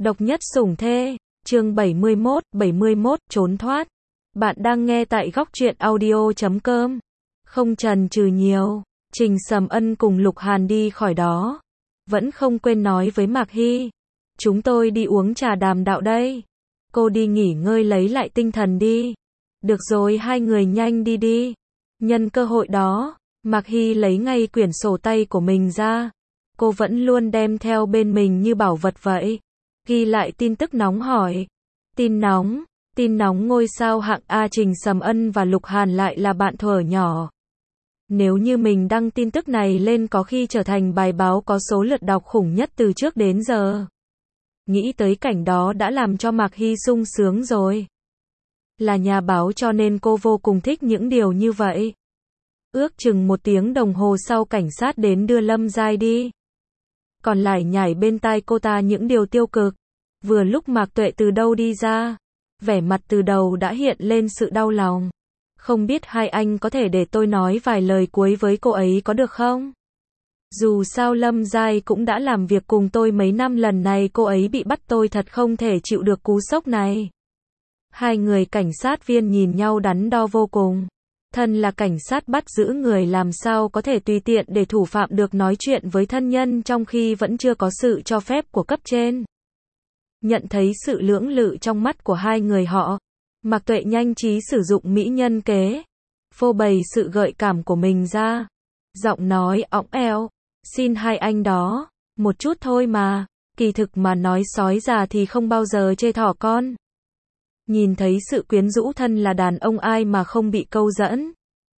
Độc nhất sủng thê, chương 71, trốn thoát. Bạn đang nghe tại góc truyện audio.com. Không chần chừ nhiều, Trình Sầm Ân cùng Lục Hàn đi khỏi đó. Vẫn không quên nói với Mạc Hy. Chúng tôi đi uống trà đàm đạo đây. Cô đi nghỉ ngơi lấy lại tinh thần đi. Được rồi, hai người nhanh đi đi. Nhân cơ hội đó, Mạc Hy lấy ngay quyển sổ tay của mình ra. Cô vẫn luôn đem theo bên mình như bảo vật vậy. Ghi lại tin tức nóng hỏi. Tin nóng ngôi sao hạng A. Trình Sầm Ân và Lục Hàn lại là bạn thuở nhỏ. Nếu như mình đăng tin tức này lên có khi trở thành bài báo có số lượt đọc khủng nhất từ trước đến giờ. Nghĩ tới cảnh đó đã làm cho Mạc Hy sung sướng rồi. Là nhà báo cho nên cô vô cùng thích những điều như vậy. Ước chừng 1 tiếng đồng hồ sau cảnh sát đến đưa Lâm Giai đi. Còn lại nhảy bên tai cô ta những điều tiêu cực. Vừa lúc Mạc Tuệ từ đâu đi ra, vẻ mặt từ đầu đã hiện lên sự đau lòng. Không biết hai anh có thể để tôi nói vài lời cuối với cô ấy có được không? Dù sao Lâm Giai cũng đã làm việc cùng tôi mấy năm, lần này cô ấy bị bắt tôi thật không thể chịu được cú sốc này. Hai người cảnh sát viên nhìn nhau đắn đo vô cùng. Thân là cảnh sát bắt giữ người làm sao có thể tùy tiện để thủ phạm được nói chuyện với thân nhân trong khi vẫn chưa có sự cho phép của cấp trên. Nhận thấy sự lưỡng lự trong mắt của hai người họ, Mạc Tuệ nhanh trí sử dụng mỹ nhân kế, phô bày sự gợi cảm của mình ra. Giọng nói ỏng eo, xin hai anh đó, một chút thôi mà, kỳ thực mà nói sói già thì không bao giờ chê thỏ con. Nhìn thấy sự quyến rũ, thân là đàn ông ai mà không bị câu dẫn.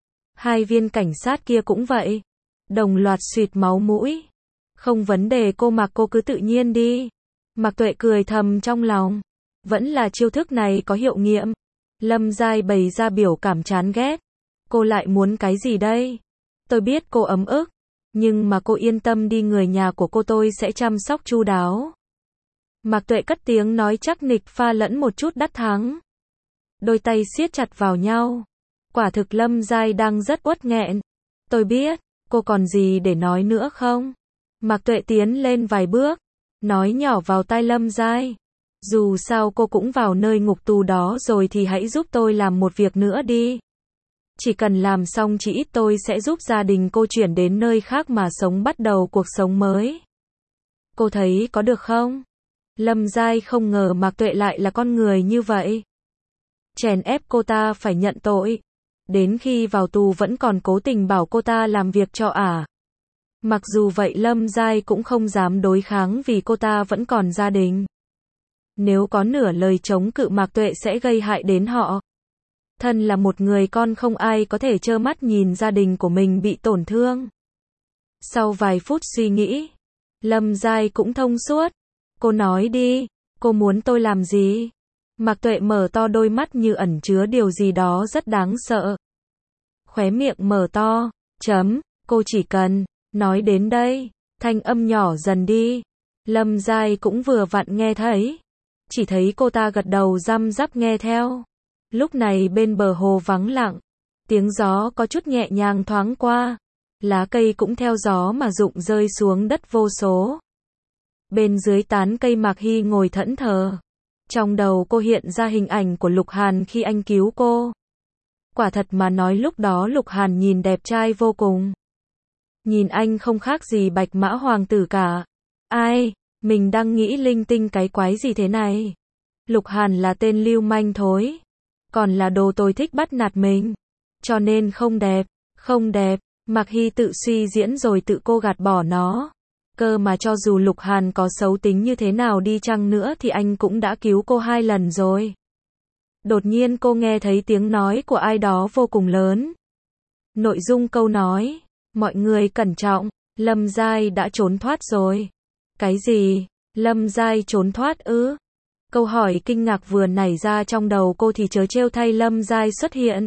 Hai viên cảnh sát kia cũng vậy, đồng loạt suýt máu mũi. Không vấn đề cô Mạc, cô cứ tự nhiên đi. Mạc Tuệ cười thầm trong lòng, vẫn là chiêu thức này có hiệu nghiệm. Lâm Giai bày ra biểu cảm chán ghét. Cô lại muốn cái gì đây? Tôi biết cô ấm ức, nhưng mà cô yên tâm đi, người nhà của cô tôi sẽ chăm sóc chu đáo. Mạc Tuệ cất tiếng nói chắc nịch pha lẫn một chút đắc thắng. Đôi tay siết chặt vào nhau. Quả thực Lâm Giai đang rất uất nghẹn. Tôi biết, cô còn gì để nói nữa không? Mạc Tuệ tiến lên vài bước, nói nhỏ vào tai Lâm Giai. Dù sao cô cũng vào nơi ngục tù đó rồi thì hãy giúp tôi làm một việc nữa đi. Chỉ cần làm xong chỉ ít tôi sẽ giúp gia đình cô chuyển đến nơi khác mà sống, bắt đầu cuộc sống mới. Cô thấy có được không? Lâm Giai không ngờ Mạc Tuệ lại là con người như vậy. Chèn ép cô ta phải nhận tội. Đến khi vào tù vẫn còn cố tình bảo cô ta làm việc cho ả. Mặc dù vậy Lâm Giai cũng không dám đối kháng vì cô ta vẫn còn gia đình. Nếu có nửa lời chống cự Mạc Tuệ sẽ gây hại đến họ. Thân là một người con, không ai có thể trơ mắt nhìn gia đình của mình bị tổn thương. Sau vài phút suy nghĩ, Lâm Giai cũng thông suốt. Cô nói đi, cô muốn tôi làm gì? Mạc Tuệ mở to đôi mắt như ẩn chứa điều gì đó rất đáng sợ. Khóe miệng mở to, cô chỉ cần, nói đến đây, thanh âm nhỏ dần đi. Lâm Giai cũng vừa vặn nghe thấy. Chỉ thấy cô ta gật đầu răm rắp nghe theo. Lúc này bên bờ hồ vắng lặng. Tiếng gió có chút nhẹ nhàng thoáng qua. Lá cây cũng theo gió mà rụng rơi xuống đất vô số. Bên dưới tán cây Mạc Hy ngồi thẫn thờ. Trong đầu cô hiện ra hình ảnh của Lục Hàn khi anh cứu cô. Quả thật mà nói lúc đó Lục Hàn nhìn đẹp trai vô cùng. Nhìn anh không khác gì Bạch Mã hoàng tử cả. Ai, mình đang nghĩ linh tinh cái quái gì thế này? Lục Hàn là tên lưu manh thối. Còn là đồ tôi thích bắt nạt mình. Cho nên không đẹp. Mạc Hy tự suy diễn rồi tự cô gạt bỏ nó. Cơ mà cho dù Lục Hàn có xấu tính như thế nào đi chăng nữa thì anh cũng đã cứu cô 2 lần rồi. Đột nhiên cô nghe thấy tiếng nói của ai đó vô cùng lớn. Nội dung câu nói, mọi người cẩn trọng, Lâm Giai đã trốn thoát rồi. Cái gì? Lâm Giai trốn thoát ư? Câu hỏi kinh ngạc vừa nảy ra trong đầu cô thì trớ trêu thay, Lâm Giai xuất hiện.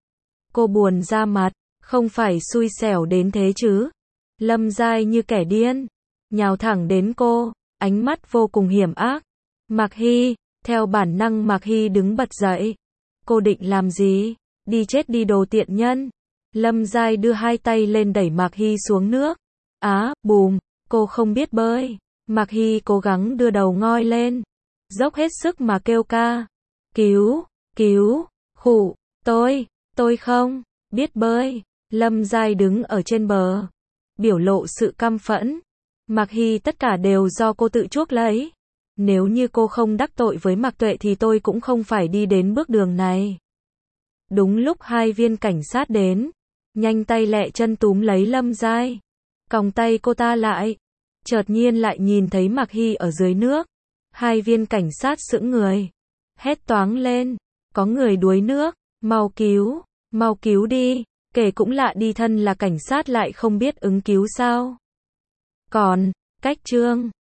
Cô buồn ra mặt, không phải xui xẻo đến thế chứ? Lâm Giai như kẻ điên, nhào thẳng đến cô, ánh mắt vô cùng hiểm ác. Mạc Hy, theo bản năng Mạc Hy đứng bật dậy. Cô định làm gì? Đi chết đi đồ tiện nhân. Lâm Giai đưa 2 tay lên đẩy Mạc Hy xuống nước. Bùm, cô không biết bơi. Mạc Hy cố gắng đưa đầu ngoi lên, dốc hết sức mà kêu ca. Cứu, cứu, khụ, tôi không biết bơi. Lâm Giai đứng ở trên bờ, biểu lộ sự căm phẫn. Mạc Hy tất cả đều do cô tự chuốc lấy. Nếu như cô không đắc tội với Mạc Tuệ thì tôi cũng không phải đi đến bước đường này. Đúng lúc hai viên cảnh sát đến, nhanh tay lẹ chân túm lấy Lâm Giai, còng tay cô ta lại. Chợt nhiên lại nhìn thấy Mạc Hy ở dưới nước. Hai viên cảnh sát sững người, hét toáng lên, có người đuối nước, mau cứu đi. Kể cũng lạ đi, thân là cảnh sát lại không biết ứng cứu sao. Còn, cách chương